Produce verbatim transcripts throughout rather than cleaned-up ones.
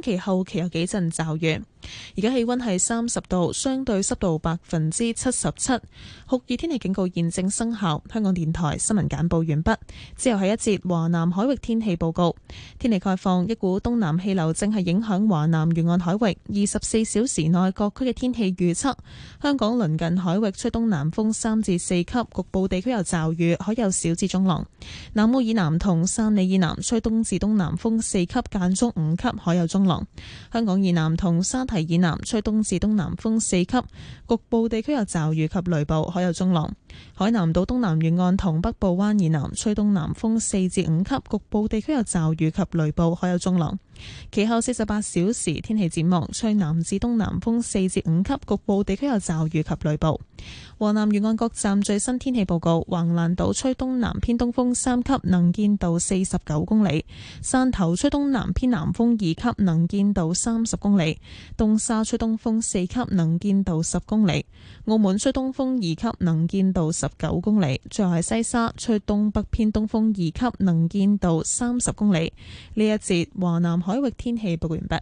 星期後期有幾陣驟雨。而家氣溫係三十度，相對濕度百分之七十七，酷熱天氣警告現正生效。香港電台新聞簡報完畢，之後係一節華南海域天氣報告。天氣概況，一股東南氣流正係影響華南沿岸海域，二十四小時內各區嘅天氣預測：香港鄰近海域吹東南風三至四級，局部地區有驟雨，海有小至中浪。南澳以南同汕尾以南吹東至東南風四級，間中五級，海有中浪。香港以南同沙提以南吹東至東南風四級，局部地區有驟雨及雷暴，海有中浪。海南島東南沿岸同北部灣以南吹東南風四至五級，局部地區有驟雨及雷暴，海有中浪。其後四十八小時天氣展望，吹南至東南風四至五級，局部地區有驟雨及雷暴。華南沿岸各站最新天氣報告：橫瀾島吹東南偏東風三級，能見度四十九公里；汕頭吹東南偏南風二級，能見度三十公里；東沙吹東風四級，能見度十公里；澳門吹東風二級，能見度十九公里；最後係西沙吹東北偏東風二級，能見度三十公里。呢一節華南海域天氣報告完畢。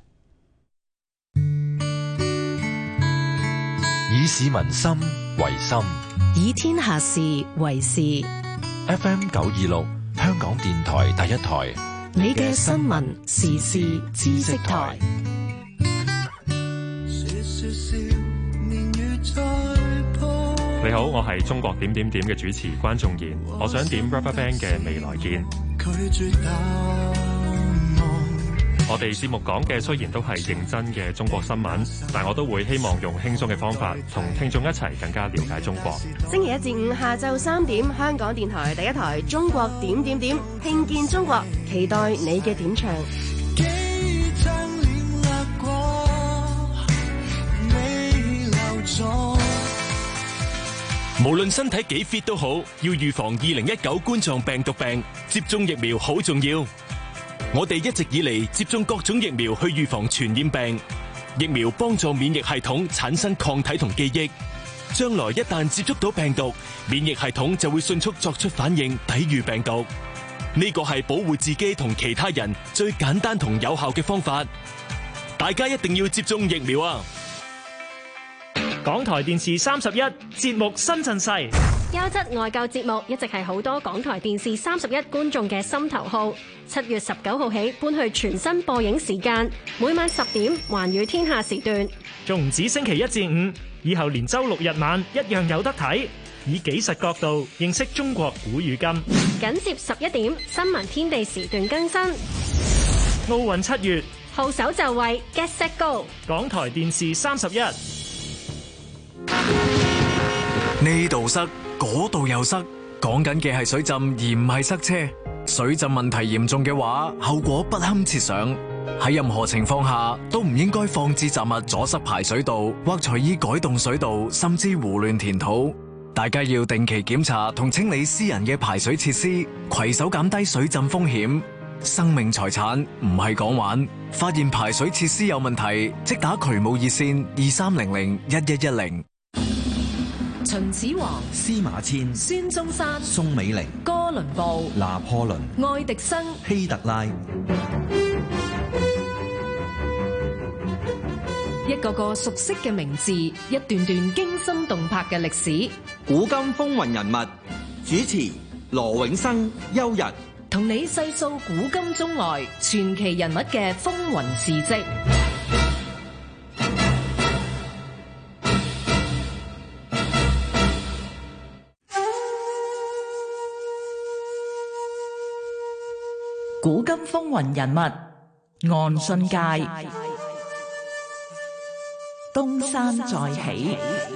以市民心為心， 以天下事為事。 F M 九二六，香港電台第一台， 你嘅新聞時事知識台。 你好，我係中國點點點嘅主持關仲賢，我想點 RubberBand 嘅《未來見》。我哋節目講嘅雖然都係認真嘅中國新聞，但我都會希望用輕鬆嘅方法同聽眾一齊更加了解中國。 星期一至五下晝三點，香港電台第一台中國點點點，聽見中國，期待你嘅點唱。 無論身體幾 fit 都好，要預防二零一九冠狀病毒病，接種疫苗好重要。我哋一直以嚟接種各種疫苗去預防傳染病，疫苗幫助免疫系統產生抗體同記憶，將來一旦接觸到病毒，免疫系統就會迅速作出反應，抵禦病毒。呢個係保護自己同其他人最簡單同有效嘅方法，大家一定要接種疫苗啊！ 港台電視三十一節目新陣勢， 優質外購節目一直係好多港台電視三十一觀眾嘅心頭好。七月十九號起搬去全新播映時間，每晚十點寰宇天下時段， 仲唔止星期一至五，以後連周六日晚一樣有得睇。以紀實角度認識中國古與今， 緊接十一點新聞天地時段更新。 奧運七月， 號手就位 Get Set Go。 港台電視三十一。 呢度塞，嗰度又塞，講緊嘅係水浸而唔係塞車。水浸問題嚴重嘅話，後果不堪設想。喺任何情況下都唔應該放置雜物阻塞排水道，或隨意改動水道，甚至胡亂填土。大家要定期檢查同清理私人嘅排水設施，攜手減低水浸風險。生命財產唔係講玩，發現排水設施有問題，即打渠務熱線二三零零一一一零。 秦始皇、 司馬遷、 孫中山、 宋美齡、 哥倫布、 拿破崙、 愛迪生、 希特拉， 一個個熟悉嘅名字，一段段驚心動魄嘅歷史。 古今風雲人物，主持羅永生、邱日， 同你細數古今中外傳奇人物嘅風雲事跡。 古今風雲人物，岸信介。東山再起。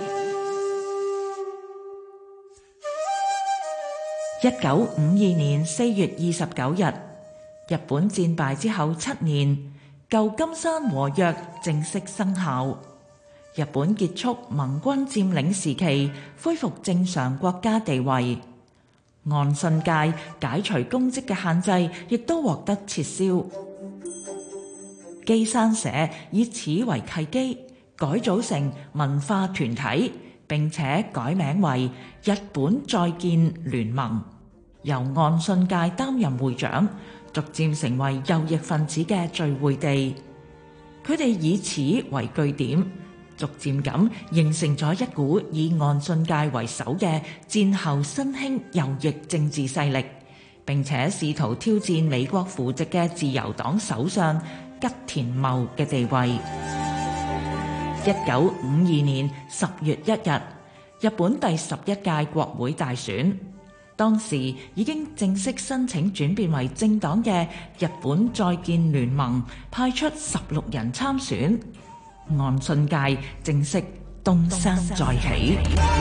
一九五二年四月二十九日，日本戰敗之後七年，舊金山和約正式生效。日本結束盟軍佔領時期，恢復正常國家地位。岸信介解除公職嘅限制，亦都獲得撤銷。基山社以此為契機，改組成文化團體，並且改名為日本再建聯盟，由岸信介擔任會長，逐漸成為右翼分子嘅聚會地。 佢哋以此為據點，逐漸咁形成咗一股以岸信介為首嘅戰後新興右翼政治勢力，並且試圖挑戰美國扶植嘅自由黨首相吉田茂嘅地位。一九五二年十月一日，日本第十一屆國會大選，當時已經正式申請轉變為政黨嘅日本再建聯盟派出十六人參選，岸信介正式東山再起。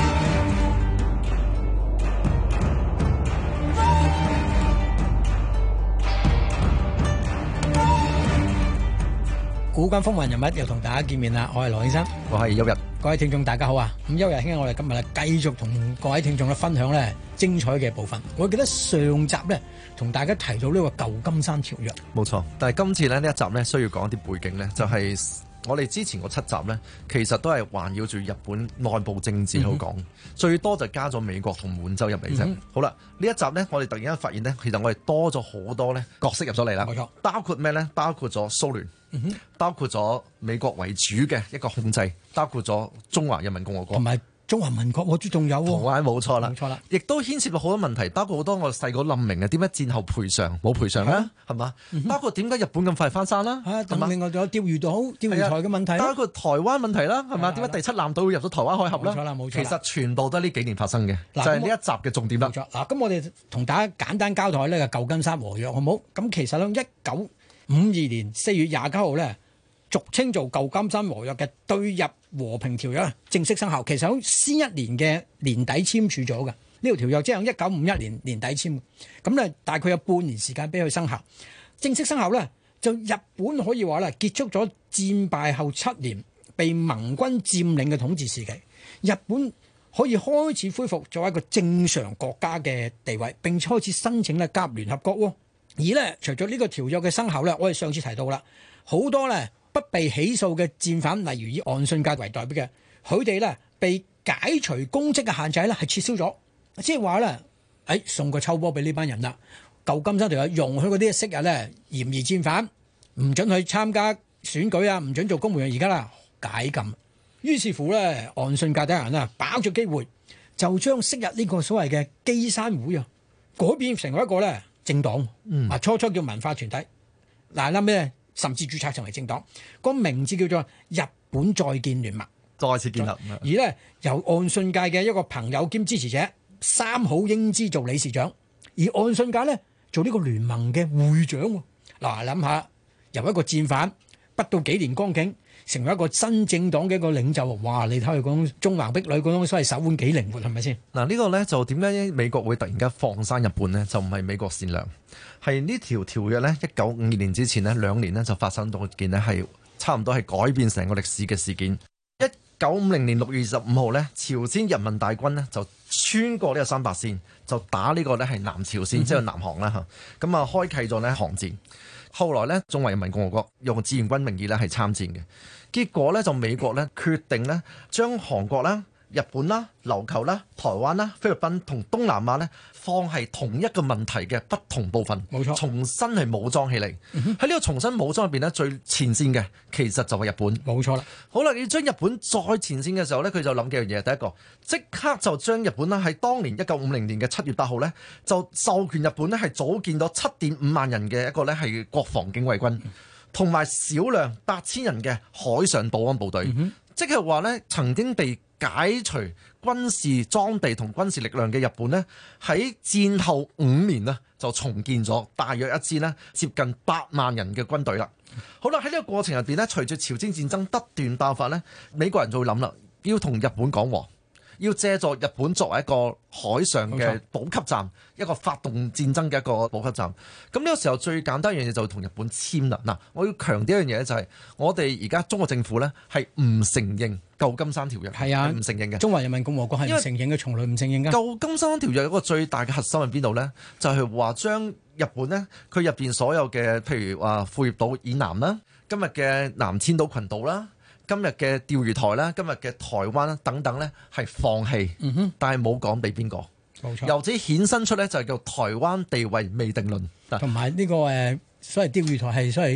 古今風雲人物又同大家見面啦，我係羅永生， 我係邱日， 各位聽眾大家好啊！咁邱日兄，我哋今日咧繼續同各位聽眾咧分享咧精彩嘅部分。我記得上集咧同大家提到呢個舊金山條約， 冇錯。但係今次咧呢一集咧需要講一啲背景咧，就係、是、我哋之前嗰七集咧，其實都係環繞住日本內部政治去講，嗯、最多就加咗美國同滿洲入嚟啫。嗯、好啦，呢一集咧，我哋突然間發現咧，其實我哋多咗好多咧角色入咗嚟啦。冇錯，包括咩咧？包括咗蘇聯。嗯、包括咗美國為主嘅一個控制，包括咗中華人民共和國， 同埋中華民國，我注仲有喎。 台灣冇錯啦， 冇錯啦，亦都牽涉到好多問題，包括好多我細個諗唔明嘅，點解戰後賠償冇賠償咧？係嘛？包括點解日本咁快翻山啦？ 係嘛？另外仲有釣魚島、釣魚台嘅問題， 包括台灣問題啦，係嘛？點解第七艦隊會入咗台灣海峽啦？ 冇錯啦，冇錯。 其實全部都係呢幾年發生嘅，就係呢一集嘅重點啦。 冇錯。嗱，咁我哋同大家簡單交代呢個舊金山和約，好唔好？咁其實咧，一九五二年四月廿九號咧，俗稱做舊金山和約嘅對日和平條約正式生效，其實喺先一年嘅年底簽署咗嘅呢條條約，即係喺一九五一年年底簽，咁咧大概有半年時間俾佢生效。正式生效咧，就日本可以話咧結束咗戰敗後七年被盟軍佔領嘅統治時期，日本可以開始恢復作為一個正常國家嘅地位，並且開始申請咧加入聯合國喎。而咧除咗呢個條約嘅生效咧，我哋上次提到啦，好多咧不被起訴嘅戰犯，例如以岸信介為代表嘅，佢哋咧被解除公職嘅限制咧係撤銷咗，即係話咧，誒送個秋波俾呢班人啦。舊金山條約容許嗰啲昔日咧嫌疑戰犯唔准去參加選舉啊，唔准做公務員，而家啦解禁。於是乎咧，岸信介等人啊把握住機會，就將昔日呢個所謂嘅基山會啊改變成為一個咧政黨。嗯，啊初初叫文化團體，嗱諗咩？甚至註冊成為政黨，個名字叫做日本再建聯盟， 再次建立。 而呢，由岸信介嘅一個朋友兼支持者三好英之做理事長，而岸信介呢做呢個聯盟嘅會長。嗱，諗下由一個戰犯不到幾年光景，成為一個新政黨嘅一個領袖，哇！你睇佢講縱橫壁壘嗰種所謂手腕幾靈活，係咪先？ 嗱，呢個呢，就點解美國會突然間放生日本呢？就唔係美國善良。係呢條條約呢，一九五二年之前呢，兩年呢就發生到件呢係差唔多係改變成個歷史嘅事件。一九五零年六月二十五號呢，朝鮮人民大軍呢就穿過呢個三八線，就打呢個呢係南朝鮮，嗯、即係南韓啦嚇。咁啊，開啟咗呢韓戰。後來呢，中華人民共和國用志願軍名義呢係參戰嘅，結果呢，就美國呢決定呢將韓國啦、日本啦、琉球啦、台灣啦、菲律賓同東南亞呢放係同一個問題嘅不同部分，冇錯，重新係武裝起嚟。喺呢、嗯、個重新武裝入邊呢，最前線嘅其實就係日本，冇錯啦。好啦，要將日本再前線嘅時候呢，佢就諗幾樣嘢。第一個，即刻就將日本呢喺當年一九五零年嘅七月八號呢，就授權日本呢係組建咗七點五萬人嘅一個呢係國防警衛軍，同埋少量八千人嘅海上保安部隊，嗯、即係話呢曾經被解除軍事裝備同軍事力量嘅日本呢，喺戰後五年呢就重建咗大約一支呢接近八萬人嘅軍隊啦。好啦，喺呢個過程入邊呢，隨住朝鮮戰爭不斷爆發呢，美國人就會諗啦，要同日本講和，要借助日本作為一個海上嘅補給站，一個發動戰爭嘅一個補給站。咁呢個時候最簡單一樣嘢就同日本簽啦。嗱，我要強調一樣嘢就係、是，我哋而家中國政府呢係唔承認舊金山條約，係啊，唔承認嘅。中華人民共和國係唔承認嘅，從來唔承認嘅。舊金山條約有一個最大嘅核心喺邊度呢？就係話將日本呢，佢入邊所有嘅，譬如話庫頁島以南啦，今日嘅南千島群島啦，今日嘅釣魚台啦，今日嘅台灣啦等等呢，係放棄，嗯、哼但係冇講俾邊個。冇錯，由此衍生出呢，就係叫台灣地位未定論，同埋呢個誒所謂釣魚台係所謂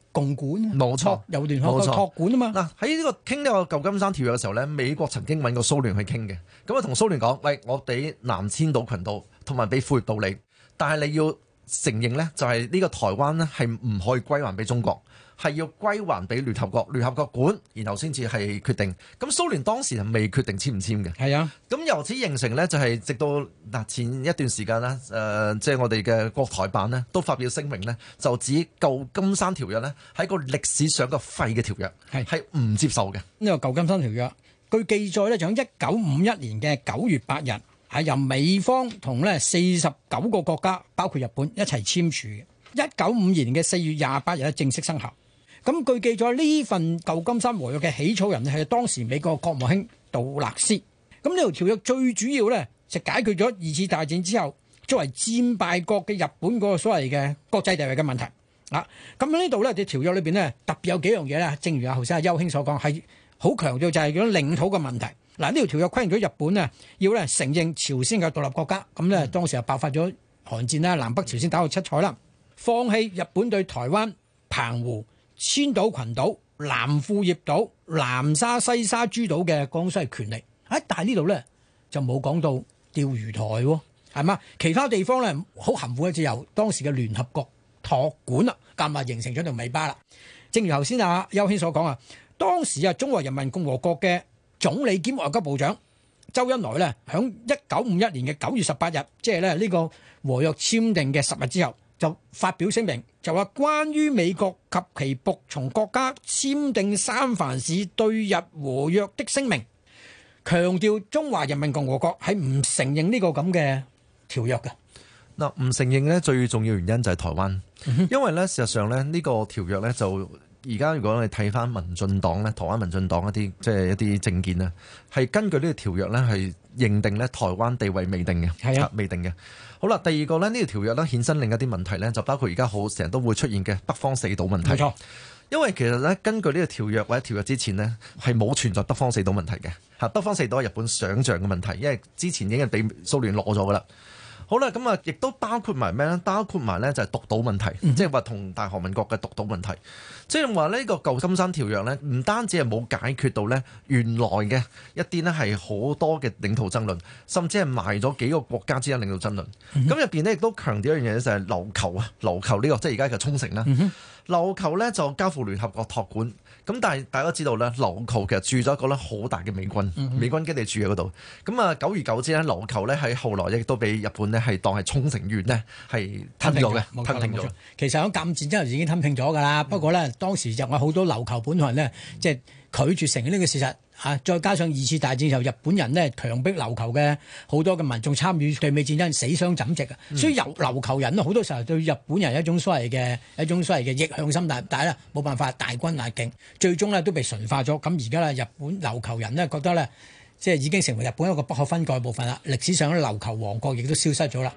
共管， 冇錯， 由聯合國冇錯託管啊嘛。 嗱喺呢個傾呢個舊金山條約嘅時候咧，美國曾經揾過蘇聯去傾嘅，咁啊同蘇聯講：喂，我俾南千島群島同埋俾庫頁島你，但係你要承認咧，就係呢個台灣咧係唔可以歸還俾中國。係要歸還俾聯合國，聯合國管，然後先至係決定。咁蘇聯當時係未決定簽唔簽嘅。 係啊， 咁由此形成呢，就係直到嗱前一段時間啦，誒、呃，即係我哋嘅國台辦呢，都發表聲明呢，就指舊金山條約呢係個歷史上個廢嘅條約，係係唔接受嘅。 呢個舊金山條約，據記載呢，就喺一九五一年嘅九月八日，係由美方同呢四十九個國家，包括日本一齊簽署嘅。一九五二年嘅四月廿八日咧正式生效。咁據記載呢份舊金山和約嘅起草人係當時美國國務卿杜勒斯。咁呢條條約最主要咧就解決咗二次大戰之後作為戰敗國嘅日本嗰個所謂嘅國際地位嘅問題。啊，咁喺呢度咧，條條約裏邊咧特別有幾樣嘢咧，正如阿頭先阿邱兄所講，係好強調就係嗰領土嘅問題。嗱，呢條條約規定咗日本啊要咧承認朝鮮嘅獨立國家。咁咧當時又爆發咗韓戰啦，南北朝鮮打到七彩啦，放棄日本對台灣、澎湖、千島群島、南庫頁島、南沙西沙諸島嘅江西權利，喺但係呢度咧就冇講到釣魚台喎，係嘛？其他地方咧好含糊嘅就由當時嘅聯合國託管啦，咁啊形成咗條尾巴啦。正如頭先阿邱兄所講啊，當時啊中華人民共和國嘅總理兼外交部長周恩來咧，響一九五一年嘅九月十八日，即係咧呢個和約簽訂嘅十日之後，就發表聲明，就話關於美國及其服從國家簽訂三藩市對日和約的聲明，強調中華人民共和國係唔承認呢個咁嘅條約嘅。 嗱，唔承認咧最重要原因就係台灣， 嗯、 因為咧事實上咧呢個條約咧就而家如果你睇翻民進黨咧，台灣民進黨一啲即係一啲政見咧，係根據呢個條約咧係認定咧台灣地位未定嘅，係啊未定嘅。好啦，第二個咧呢條條約咧衍生另一啲問題咧，就包括而家好成日都會出現嘅北方四島問題。冇錯，因為其實咧根據呢個條約或者條約之前呢，係冇存在北方四島問題嘅嚇，北方四島係日本想像嘅問題，因為之前已經俾蘇聯攞咗噶啦。好啦，咁啊，亦都包括埋咩咧？包括埋咧就係獨島問題，嗯、即係話同大韓民國嘅獨島問題。即係話呢個舊金山條約咧，唔單止係冇解決到咧原來嘅一啲呢係好多嘅領土爭論，甚至係埋咗幾個國家之間領土爭論。咁入邊呢，亦都強調一樣嘢就係琉球啊，琉球呢、呢個即係而家嘅沖繩啦。嗯、琉球咧就交付聯合國託管。咁但係大家知道咧，琉球其實駐咗一個咧好大嘅美軍，嗯、美軍基地駐喺嗰度。咁啊，久而久之咧，琉球咧喺後來亦都俾日本咧係當係沖繩縣呢係吞咗嘅，吞併咗。 其實喺甲午戰之後已經吞併咗㗎啦。嗯、不過咧，當時就有好多琉球本土人呢，即係拒絕承認呢個事實。啊！再加上二次大戰時候，日本人呢強迫琉球嘅好多嘅民眾參與對美戰爭，死傷枕藉啊！嗯、所以由琉球人呢好多時候對日本人一種所謂嘅一種所謂嘅逆向心態，但係咧冇辦法，大軍壓境，最終呢都被馴化咗。咁而家咧，日本琉球人呢覺得咧，即係已經成為日本一個不可分割嘅部分啦。歷史上咧，琉球王國亦都消失咗啦。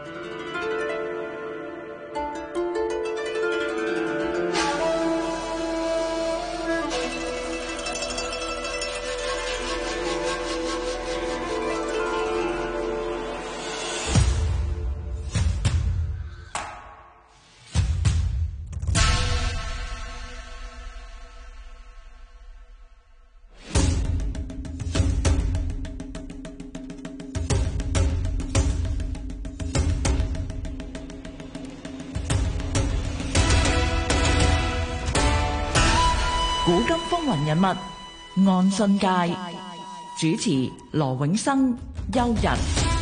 古今風雲人物，岸信介，主持羅永生、邱日。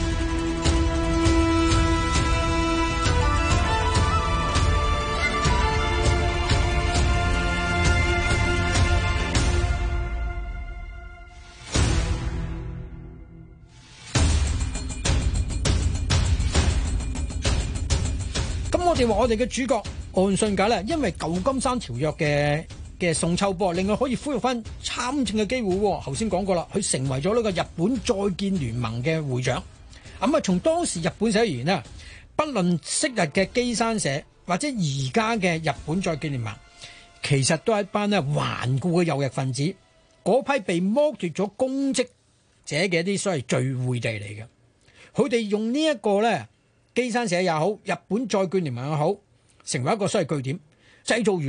咁我哋話我哋嘅主角岸信介咧，因為舊金山條約嘅嘅宋秋波，另外可以恢復翻參政嘅機會。頭先講過啦，佢成為咗呢個日本再建聯盟嘅會長。咁啊，從當時日本社而言咧，不論昔日嘅基山社或者而家嘅日本再建聯盟，其實都係一班咧頑固嘅右翼分子，嗰批被剝奪咗公職者嘅一啲所謂聚會地嚟嘅。佢哋用呢一個咧基山社也好，日本再建聯盟也好，成為一個所謂據點，製造輿論。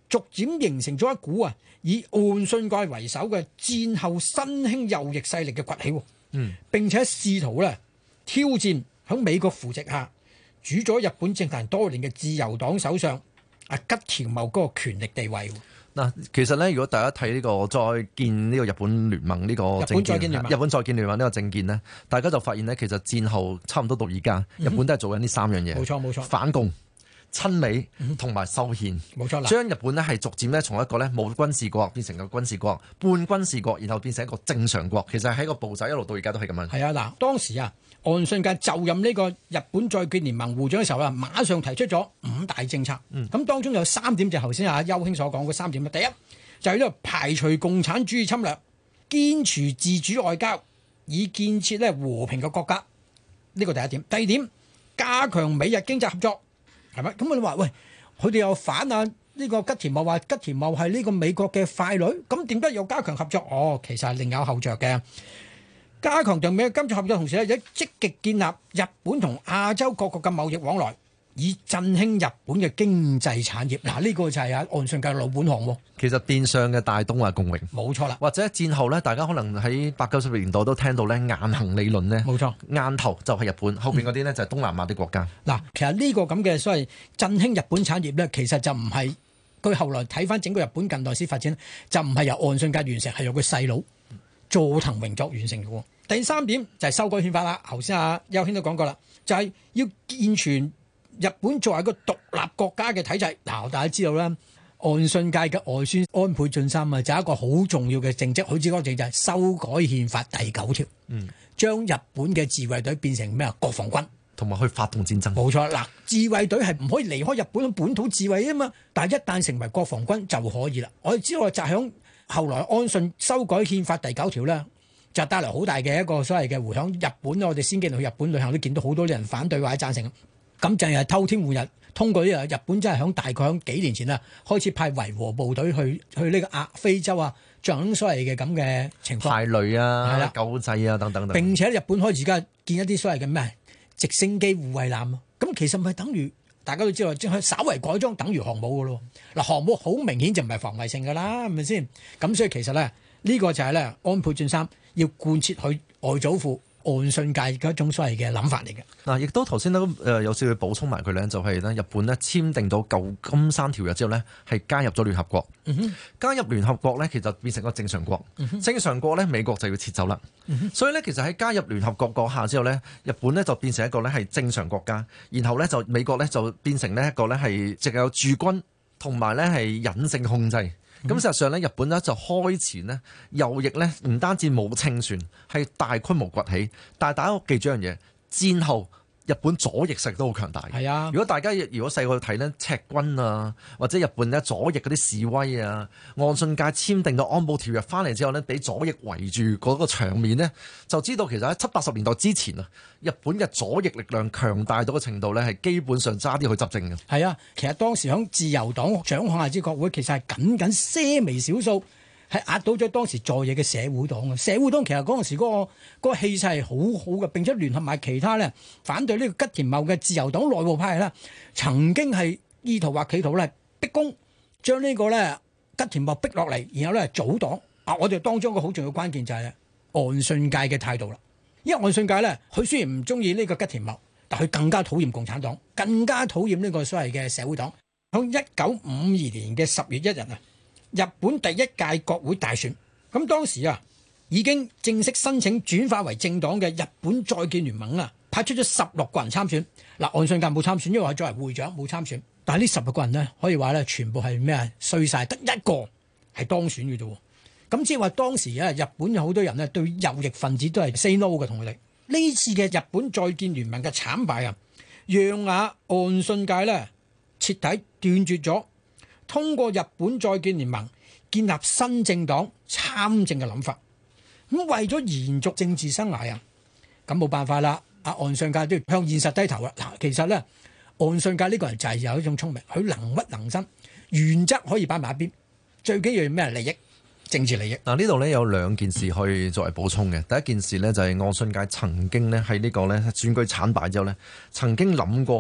逐漸形成咗一股啊以岸信介為首嘅戰後新興右翼勢力嘅崛起， 嗯， 並且試圖咧挑戰喺美國扶植下主咗日本政壇多年嘅自由黨首相啊吉田茂嗰個權力地位。 嗱，其實咧，如果大家睇呢個再見呢個日本聯盟呢個政見，日本再見聯盟呢個政見呢，大家就發現呢，其實戰後差唔多到而家，日本都係做緊呢三樣嘢， 冇錯冇錯， 反共、親美同埋修憲， 冇錯啦。 將日本呢係逐漸咧從一個咧冇軍事國變成個軍事國、半軍事國，然後變成一個正常國。其實喺個步驟一路到而家都係咁樣。 係啊，嗱，當時啊，岸信介就任呢個日本再見聯盟會長嘅時候啊，馬上提出咗五大政策。咁、嗯、當中有三點就頭先阿邱兄所講嗰三點。第一就係呢個排除共產主義侵略，堅持自主外交，以建設咧和平嘅國家。呢個第一點。第二點，加強美日經濟合作。係咪？咁我哋話喂，佢哋又反啊？呢個吉田茂話吉田茂係呢個美國嘅傀儡，咁點解又加強合作？哦，其實係另有後着嘅。加強同美日經濟合作同時咧，亦積極建立日本同亞洲各國嘅貿易往來，以振興日本嘅經濟產業。嗱，呢個就係啊岸信介老本行喎。 其實變相嘅大東亞共榮， 冇錯啦。 或者戰後咧，大家可能喺八九十年代都聽到咧雁行理論咧， 冇錯。雁頭就係日本，後邊嗰啲咧就係東南亞啲國家。 嗱、嗯，其實呢個咁嘅所謂振興日本產業咧，其實就唔係佢後來睇翻整個日本近代史發展，就唔係由岸信介完成，係由佢細佬佐藤榮作完成嘅。第三點就係修改憲法啦。頭先阿邱兄都講過啦，就係、是、要健全日本作為一個獨立國家嘅體制。嗱，大家知道啦，岸信介嘅外孫安倍晉三啊，就係一個好重要嘅政績。佢知嗰個政就係修改憲法第九條，嗯，將日本嘅自衛隊變成咩啊？國防軍， 同埋去發動戰爭。 冇錯，嗱，自衛隊係唔可以離開日本本土自衛啊嘛。但係一旦成為國防軍就可以啦。我哋知道就響後來安信修改憲法第九條咧，就帶來好大嘅一個所謂嘅迴響。日本我哋先見到去日本旅行都見到好多人反對或者贊成。咁就係偷天換日，通過呢個日本真係響大概響幾年前啊，開始派維和部隊去去呢個亞非洲啊，進行所謂嘅咁嘅情況， 排雷啊、救濟啊等等等。並且日本開始而家建一啲所謂嘅咩直升機護衛艦啊，咁其實咪等於大家都知道，即係稍為改裝等於航母噶咯。嗱，航母好明顯就唔係防衛性噶啦，係咪先？咁所以其實咧，呢個就係咧安倍晉三要貫徹佢外祖父岸信介嘅一種所謂嘅諗法嚟嘅。 嗱，亦都頭先都誒有少少補充埋佢咧，就係咧日本咧簽訂到舊金山條約之後咧，係加入咗聯合國。嗯、哼加入聯合國咧，其實變成個正常國。嗯、正常國咧，美國就要撤走啦。嗯、所以咧，其實喺加入聯合國嗰下之後咧，日本咧就變成一個咧係正常國家，然後咧就美國咧就變成呢一個咧係直有駐軍同埋咧係隱性控制。咁、嗯、事實上咧，日本咧就開始呢右翼咧唔單止冇清算，係大規模崛起。但係大家記住一樣嘢，戰後日本左翼勢力都好強大。係啊，如果大家如果細個睇呢赤軍啊，或者日本咧左翼嗰啲示威啊，岸信介簽訂咗安保條約翻嚟之後呢，俾左翼圍住嗰個場面呢，就知道其實喺七八十年代之前啊，日本嘅左翼力量強大到嘅程度呢，係基本上差啲去執政嘅。係啊，其實當時響自由黨掌控下之國會，其實係僅僅些微少數。係壓倒咗當時在野嘅社會黨啊！社會黨其實嗰陣時嗰、嗰個嗰、嗰個氣勢係好好嘅，並且聯合埋其他咧反對呢個吉田茂嘅自由黨內部派啦，曾經係意圖或企圖咧逼宮，將呢個咧吉田茂逼落嚟，然後咧組黨。啊，我哋當中個好重要關鍵就係岸信介嘅態度啦。因為岸信介咧，佢雖然唔中意呢個吉田茂，但佢更加討厭共產黨，更加討厭呢個所謂嘅社會黨。喺一九五二年嘅十月一日啊，日本第一屆國會大選，咁當時啊已經正式申請轉化為政黨嘅日本再見聯盟啊，派出咗十六個人參選。嗱，岸信介冇參選，因為佢作為會長冇參選。但係呢十六個人呢，可以話咧全部係咩啊衰晒，得一個係當選嘅啫。咁即係話當時啊，日本有好多人呢對右翼分子都係 say no 嘅，同佢哋呢次嘅日本再見聯盟嘅慘敗啊，讓啊岸信介咧徹底斷絕咗通過日本再見聯盟建立新政黨參政嘅諗法。咁為咗延續政治生涯啊，咁冇辦法啦。阿岸信介都要向現實低頭啦。嗱，其實咧，岸信介呢個人就係有一種聰明，佢能屈能伸，原則可以擺埋一邊，最緊要係咩利益？政治利益。嗱，呢度咧有兩件事可以作為補充嘅。第一件事呢，就係岸信介曾經咧喺呢個咧選舉慘敗之後呢，曾經諗過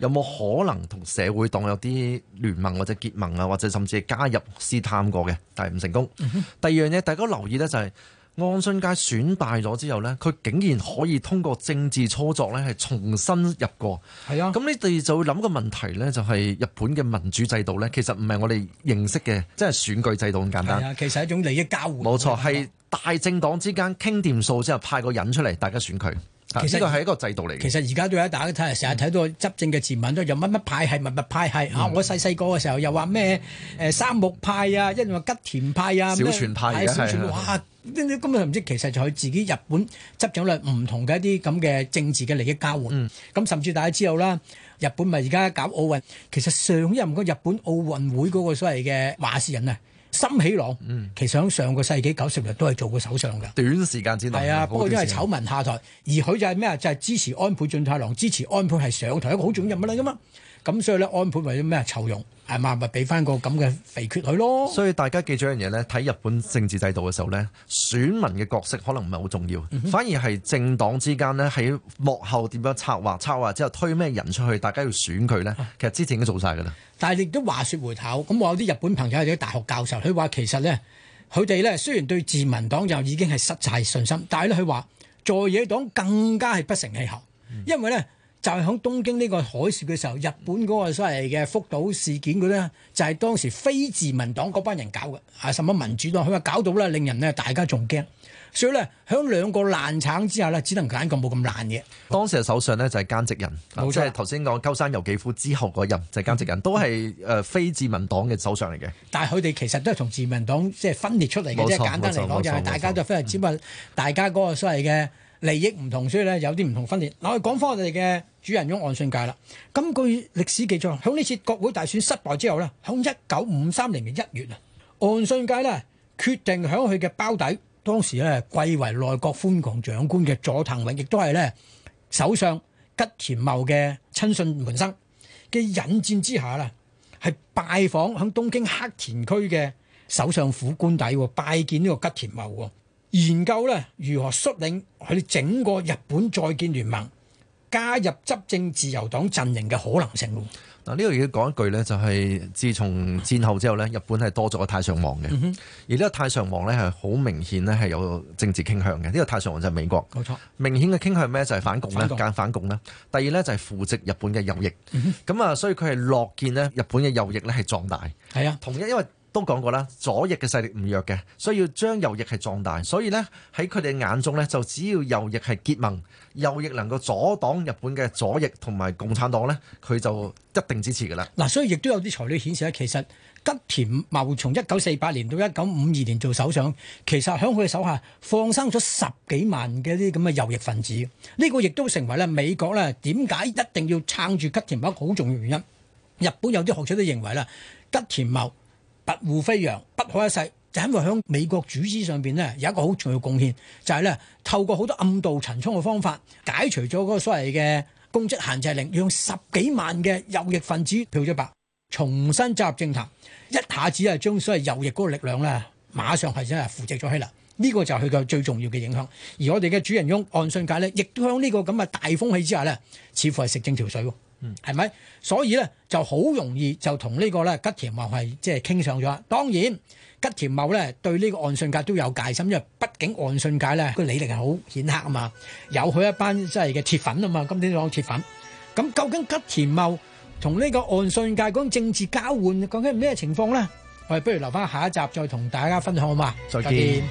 有冇可能同社會黨有啲聯盟或者結盟啊，或者甚至係加入試探過嘅，但係唔成功。嗯、第二樣嘢，大家留意呢就係、是。岸信介選敗咗之後呢，佢竟然可以通過政治操作呢係重新入過。係啊，咁你哋就會諗個問題呢，就係日本嘅民主制度呢，其實唔係我哋認識嘅，即係選舉制度咁簡單。係啊， 其實係一種利益交換。冇錯，係大政黨之間傾掂數之後派個人出嚟，大家選佢。其實呢個係一個制度嚟嘅。其實而家都有大家睇，成日睇到執政嘅自民都有乜乜派系、乜乜派系、嗯、啊！我細細個嘅時候又話咩誒三木派啊，一係話吉田派啊，小泉派嘅，小泉哇！根本唔知，其實就係自己日本執掌率唔同嘅一啲咁嘅政治嘅利益交換。咁、嗯、甚至大家知道啦，日本咪而家搞奧運，其實上一任個日本奧運會嗰個所謂嘅話事人啊。森喜朗，嗯、其實喺上個世紀九十年都係做過首相嘅，短時間之內。係啊，不過因為醜聞下台，而佢就係咩啊？就係、是、支持安倍晉太郎，支持安倍係上台一個好重要人物嚟噶嘛。咁所以咧，安倍為咗咩酬庸係嘛，咪俾翻個咁嘅肥缺佢咯。所以大家記住一樣嘢咧，睇日本政治制度嘅時候咧，選民嘅角色可能唔係好重要，嗯、反而係政黨之間咧喺幕後點樣策劃，策劃之後推咩人出去，大家要選佢咧。其實之前已經做晒噶啦。但係亦都話說回頭，咁我有啲日本朋友，有啲大學教授，佢話其實咧，佢哋咧雖然對自民黨又已經係失晒信心，但係咧佢話在野黨更加係不成氣候，嗯、因為咧。就係喺東京呢個海嘯嘅時候，日本嗰個所謂嘅福島事件嗰啲，就係、是、當時非自民黨嗰班人搞嘅，啊什麼民主黨，佢話搞到咧令人咧大家仲驚，所以咧喺兩個爛橙之下咧，只能揀個冇咁爛嘅。當時嘅首相呢，就係菅直人，即係頭先講鳩山由紀夫之後嗰任就係菅直人，都係誒非自民黨嘅首相嚟嘅。但係佢哋其實都係從自民黨即係分裂出嚟嘅，即係簡單嚟講就係大家都非常之問，大家嗰個所謂嘅利益唔同，所以咧有啲唔同分裂。嗱，我哋講翻我哋嘅主人翁岸信介啦。根據歷史記載，喺呢次國會大選失敗之後呢，喺一九五三年嘅一月啊，岸信介呢決定喺佢嘅包底，當時咧貴為內閣寬宏長官嘅佐藤榮，亦都係咧首相吉田茂嘅親信門生嘅引薦之下啦，係拜訪喺東京黑田區嘅首相府官邸，拜見呢個吉田茂，研究咧如何率領佢哋整個日本再建聯盟加入執政自由黨陣營嘅可能性。嗱，呢度要講一句呢，就係自從戰後之後呢，日本係多咗個太上皇嘅，嗯、而呢個太上皇呢，係好明顯呢係有政治傾向嘅。呢、呢個太上皇就係美國，冇錯。明顯嘅傾向咩？就係反共啦，間反共啦。第二呢，就係扶植日本嘅右翼，咁、嗯、啊，所以佢係樂見呢日本嘅右翼呢係壯大。係啊，同一因為。都講過啦，左翼嘅勢力唔弱嘅，所以要將右翼係壯大。所以呢，喺佢哋眼中呢，就只要右翼係結盟，右翼能夠阻擋日本嘅左翼同埋共產黨呢，佢就一定支持㗎啦。嗱，所以亦都有啲材料顯示咧，其實吉田茂從一九四八年到一九五二年做首相，其實喺佢嘅手下放生咗十幾萬嘅啲咁嘅右翼分子。呢、呢個亦都成為咧美國咧點解一定要撐住吉田茂好重要原因。日本有啲學者都認為啦，吉田茂跋扈飛揚，不可一世，就因為喺美國主旨上邊呢，有一個好重要貢獻，就係、是、咧透過好多暗度陳倉嘅方法，解除咗嗰個所謂嘅公職限制令，讓十幾萬嘅右翼分子漂咗白，重新加入政壇，一下子係將所謂右翼嗰個力量咧，馬上係真係扶植咗起嚟。呢、這個就係佢嘅最重要嘅影響。而我哋嘅主人翁岸信介呢，亦都喺呢個咁嘅大風氣之下呢，似乎係食正條水。嗯，係咪？所以咧就好容易就同呢個咧吉田茂係即係傾上咗。當然吉田茂咧對呢個岸信介都有戒心，因為畢竟岸信介咧個履歷係好顯赫啊嘛，有佢一班即係嘅鐵粉啊嘛。今天講鐵粉，咁究竟吉田茂同呢個岸信介嗰種政治交換究竟係咩情況咧？我哋不如留翻下一集再同大家分享好嘛？再見。再見。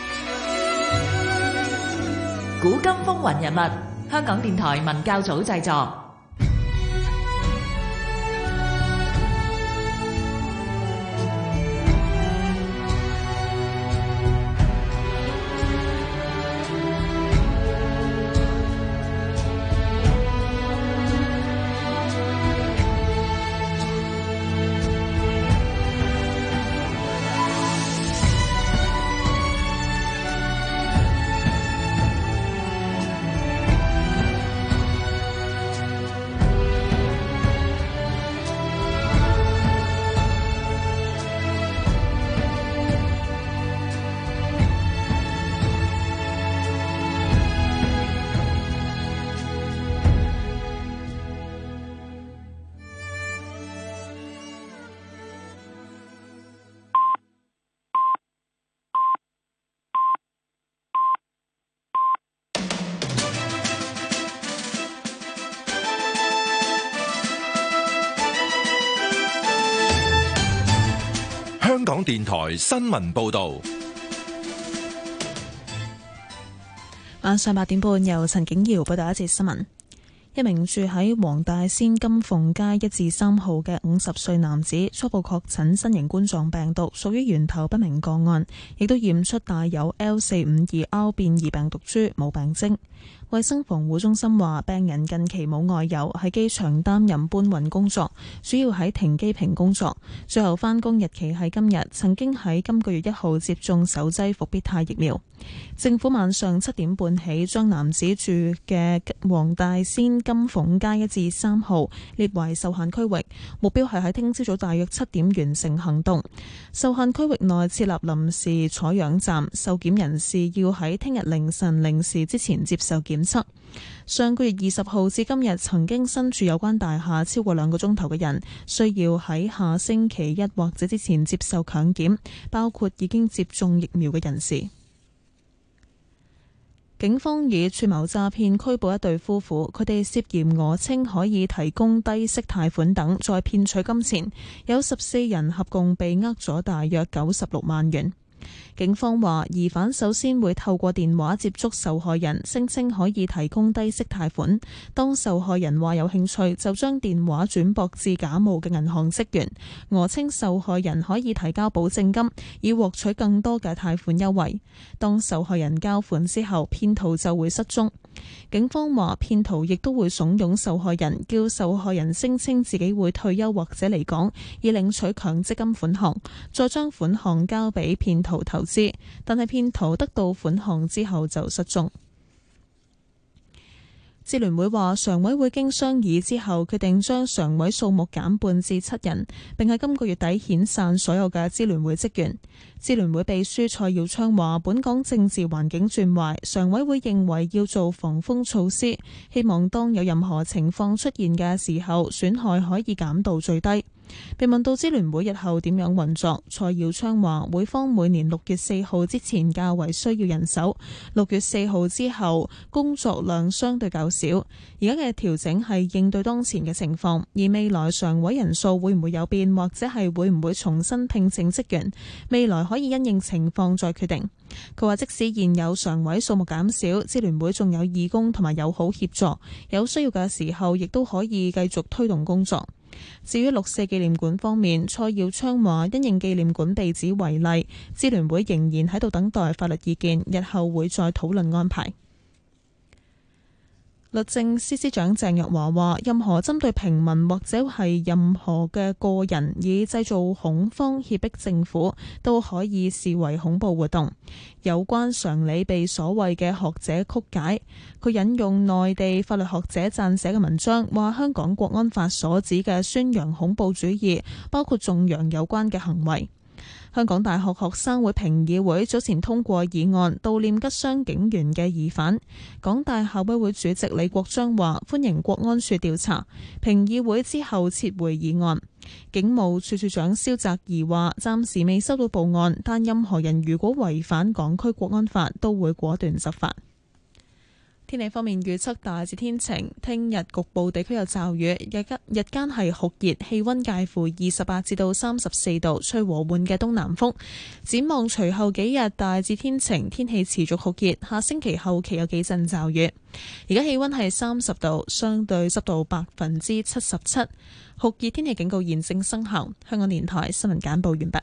古今風雲人物，香港電台文教組製作。 港電台新聞報道。 晚上八點半，由陳景瑤報道一節新聞。一名住喺黃大仙金鳳街一至三號嘅五十歲男子初步確診新型冠狀病毒，屬於源頭不明個案，亦都驗出帶有 L 四五二 R 變異病毒株，冇病徵。衛生防護中心話，病人近期冇外遊，喺機場擔任搬運工作，主要喺停機坪工作。最後返工日期係今日，曾經喺今個月一號接種首劑復必泰疫苗。政府晚上七點半起將男子住嘅黃大仙金鳳街一至三號列為受限區域，目標係喺聽朝早大約七點完成行動。受限區域內設立臨時採樣站，受檢人士要喺聽日凌晨零時之前接受檢測。上個月二十號至今日曾經身處有關大廈超過兩個鐘頭嘅人，需要喺下星期一或者之前接受強檢，包括已經接種疫苗嘅人士。警方以串謀詐騙拘捕一對夫婦，佢哋涉嫌訛稱可以提供低息貸款等，再騙取金錢，有十四人合共被呃咗大約九十六萬元。警方話，疑犯首先會透過電話接觸受害人，聲稱可以提供低息貸款。當受害人話有興趣，就將電話轉駁至假冒嘅銀行職員，訛稱受害人可以提交保證金，以獲取更多嘅貸款優惠。當受害人交款之後，騙徒就會失蹤。警方話，騙徒亦都會慫恿受害人，叫受害人聲稱自己會退休或者離港，以領取強積金款項，再將款項交俾騙徒投資。但係騙徒得到款項之後就失蹤。支聯會話，常委會經商議之後，決定將常委數目減半至七人，並喺今個月底遣散所有嘅支聯會職員。支聯會秘書蔡耀昌話，本港政治環境轉壞，常委會認為要做防風措施，希望當有任何情況出現嘅時候，損害可以減到最低。被問到支聯會日後點樣運作，蔡耀昌話，會方每年六月四號之前較為需要人手，六月四號之後工作量相對較少。而家嘅調整係應對當前嘅情況，而未來常委人數會唔會有變，或者係會唔會重新聘請職員，未來可以因應情況再決定。佢話，即使現有常委數目減少，支聯會仲有義工同埋友好協助，有需要嘅時候亦都可以繼續推動工作。至於六四紀念館方面，蔡耀昌話，因應紀念館被指違例，支聯會仍然喺度等待法律意見，日後會再討論安排。律政司司長鄭若驊話，任何針對平民或者係任何嘅個人以製造恐慌脅迫政府，都可以視為恐怖活動。有關常理被所謂嘅學者曲解。佢引用內地法律學者撰寫嘅文章，話香港國安法所指嘅宣揚恐怖主義，包括頌揚有關嘅行為。香港大學學生會評議會早前通過議案，悼念吉傷警員嘅疑犯。港大校委會主席李國章話，歡迎國安處調查。評議會之後撤回議案。警務處處長蕭澤頤話，暫時未收到報案，但任何人如果違反港區國安法，都會果斷執法。天氣方面預測大致天晴，聽日局部地區有驟雨，日間日間係酷熱，氣溫介乎二十八至到三十四度，吹和緩嘅東南風。展望隨後幾日大致天晴，天氣持續酷熱，下星期後期有幾陣驟雨。而家氣溫係三十度，相對濕度百分之七十七，酷熱天氣警告現正生效。香港電台新聞簡報完畢。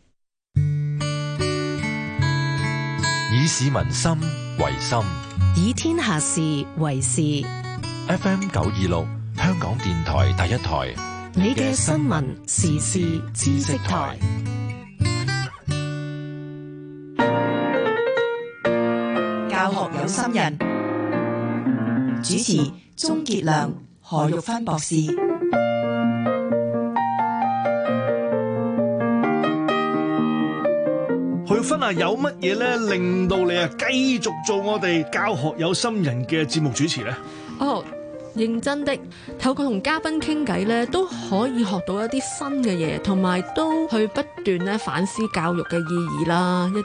以市民心為心， 以天下事為事。 F M 九二六，香港電台第一台， 你嘅新聞時事知識台。 教學有心人，主持鍾傑良、何玉芬博士。 何玉芬啊，有乜嘢咧令到你啊繼續做我哋教學有心人嘅節目主持咧？ 哦，認真的，透過同嘉賓傾偈咧，都可以學到一啲新嘅嘢，同埋都去不斷咧反思教育嘅意義啦。